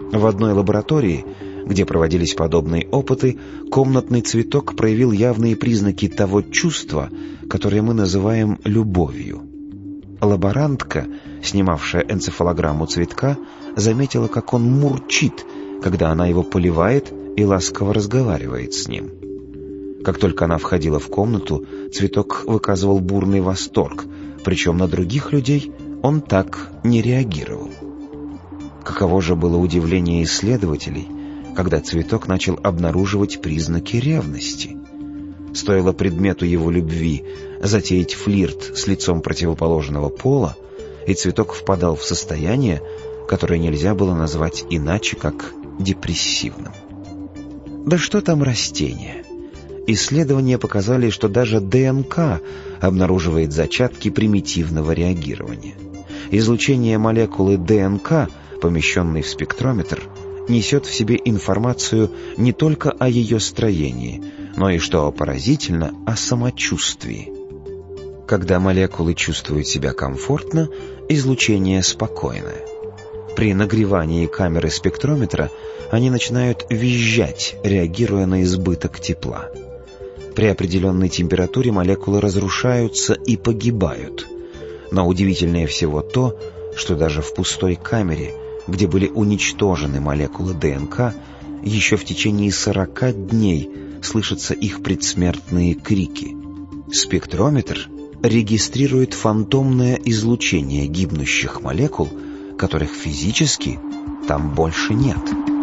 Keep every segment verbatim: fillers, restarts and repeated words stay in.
В одной лаборатории, где проводились подобные опыты, комнатный цветок проявил явные признаки того чувства, которое мы называем любовью. Лаборантка, снимавшая энцефалограмму цветка, заметила, как он мурчит, когда она его поливает и ласково разговаривает с ним. Как только она входила в комнату, цветок выказывал бурный восторг, причем на других людей он так не реагировал. Каково же было удивление исследователей, когда цветок начал обнаруживать признаки ревности. Стоило предмету его любви затеять флирт с лицом противоположного пола, и цветок впадал в состояние, которое нельзя было назвать иначе, как депрессивным. Да что там растения? Исследования показали, что даже ДНК обнаруживает зачатки примитивного реагирования. Излучение молекулы ДНК, помещенной в спектрометр, несет в себе информацию не только о ее строении, но и, что поразительно, о самочувствии. Когда молекулы чувствуют себя комфортно, излучение спокойное. При нагревании камеры спектрометра они начинают визжать, реагируя на избыток тепла. При определенной температуре молекулы разрушаются и погибают. Но удивительнее всего то, что даже в пустой камере, где были уничтожены молекулы ДНК, еще в течение сорока дней слышатся их предсмертные крики. Спектрометр регистрирует фантомное излучение гибнущих молекул, которых физически там больше нет.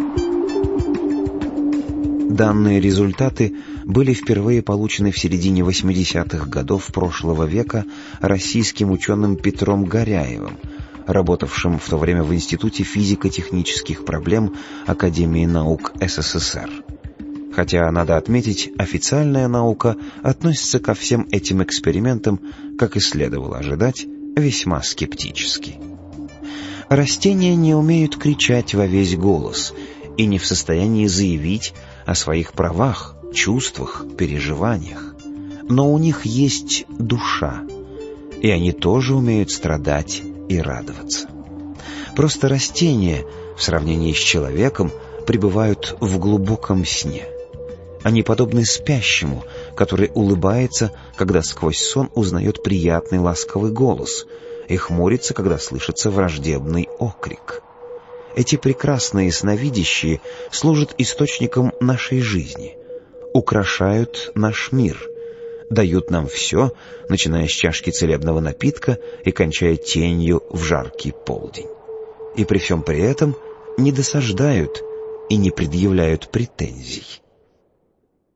Данные результаты были впервые получены в середине восьмидесятых годов прошлого века российским ученым Петром Горяевым, работавшим в то время в Институте физико-технических проблем Академии наук СССР. Хотя, надо отметить, официальная наука относится ко всем этим экспериментам, как и следовало ожидать, весьма скептически. Растения не умеют кричать во весь голос и не в состоянии заявить о своих правах, чувствах, переживаниях. Но у них есть душа, и они тоже умеют страдать и радоваться. Просто растения, в сравнении с человеком, пребывают в глубоком сне. Они подобны спящему, который улыбается, когда сквозь сон узнает приятный ласковый голос, и хмурится, когда слышится враждебный окрик. Эти прекрасные сновидящие служат источником нашей жизни, украшают наш мир, дают нам все, начиная с чашки целебного напитка и кончая тенью в жаркий полдень. И при всем при этом не досаждают и не предъявляют претензий.